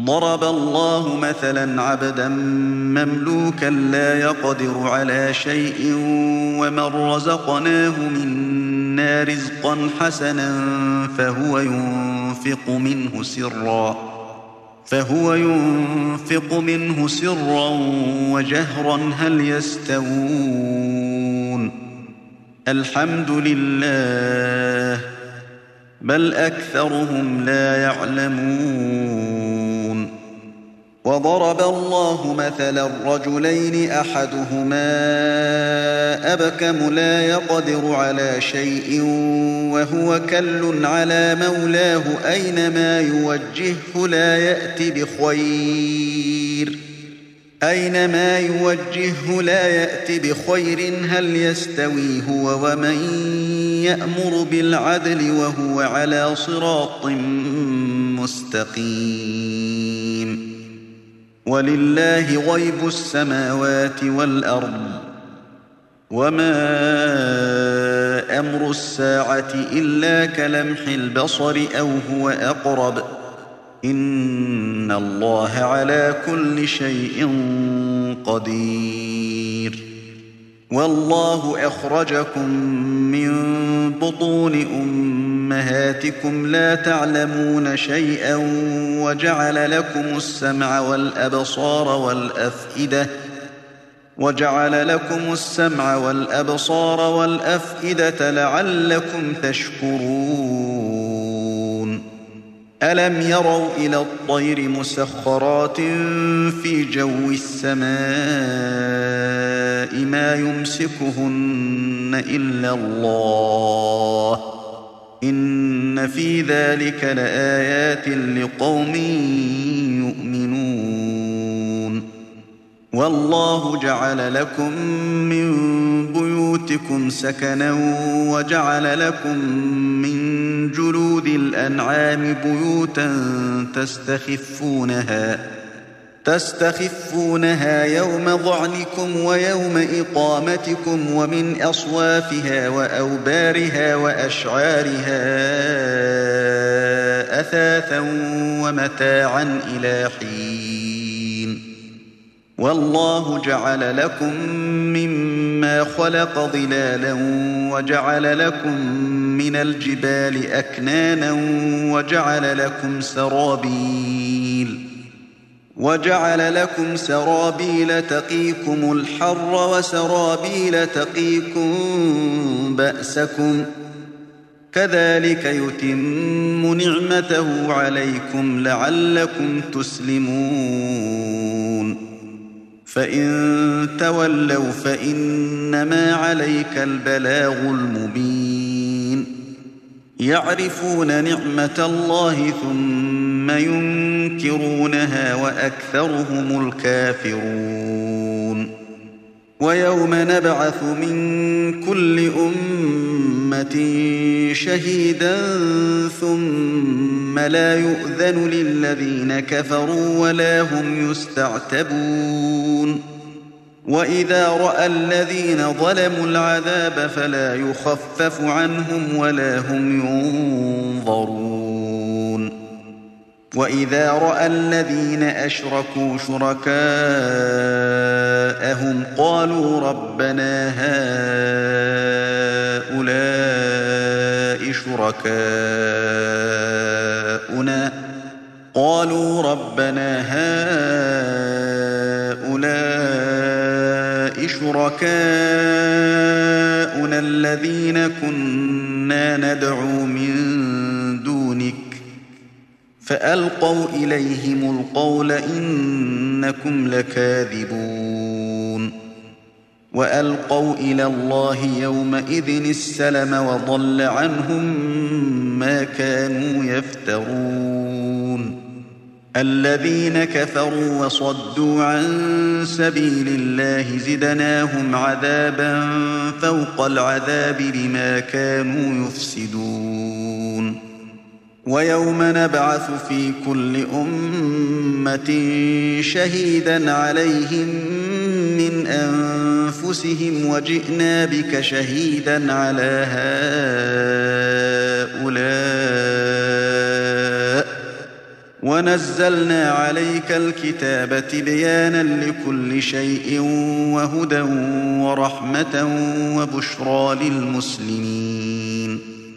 ضرب الله مثلا عبدا مملوكا لا يقدر على شيء ومن رزقناه منا رزقا حسنا فهو ينفق منه سرا وجهرا هل يستوون الحمد لله بل أكثرهم لا يعلمون وضرب الله مثلا رجلين أحدهما أبكم لا يقدر على شيء وهو كل على مولاه أينما يوجهه لا يأت بخير هل يستوي هو ومن يأمر بالعدل وهو على صراط مستقيم ولله غيب السماوات والأرض وما أمر الساعة إلا كلمح البصر أو هو أقرب إن الله على كل شيء قدير والله أخرجكم من بطون أمهاتكم لا تعلمون شيئا وجعل لكم السمع والأبصار والأفئدة لعلكم تشكرون ألم يروا إلى الطير مسخرات في جو السماء ما يمسكهن إلا الله إن في ذلك لآيات لقوم يؤمنون والله جعل لكم من بيوتكم سكنا وجعل لكم من جلود الأنعام بيوتا تستخفونها يوم ظعنكم ويوم إقامتكم ومن أصوافها وأوبارها وأشعارها أثاثا ومتاعا إلى حين والله جعل لكم مما خلق ظلالا وجعل لكم من الجبال أكنانا وجعل لكم سرابيل تقيكم الحر وسرابيل تقيكم بأسكم كذلك يتم نعمته عليكم لعلكم تسلمون فإن تولوا فإنما عليك البلاغ المبين يعرفون نعمة الله ثم ينكرونها وأكثرهم الكافرون ويوم نبعث من كل أمة شهيدا ثم لا يؤذن للذين كفروا ولا هم يستعتبون وإذا رأى الذين ظلموا العذاب فلا يخفف عنهم ولا هم ينظرون وإذا رأى الذين أشركوا شركاءهم قالوا ربنا هؤلاء شركاؤنا الذين كنا ندعو من دونك فألقوا إليهم القول إنكم لكاذبون وألقوا إلى الله يومئذ السلم وضل عنهم ما كانوا يفترون الذين كفروا وصدوا عن سبيل الله زدناهم عذابا فوق العذاب بما كانوا يفسدون ويوم نبعث في كل أمة شهيدا عليهم من أنفسهم وجئنا بك شهيدا على هؤلاء ونزلنا عليك الكتاب تبيانا لكل شيء وهدى ورحمة وبشرى للمسلمين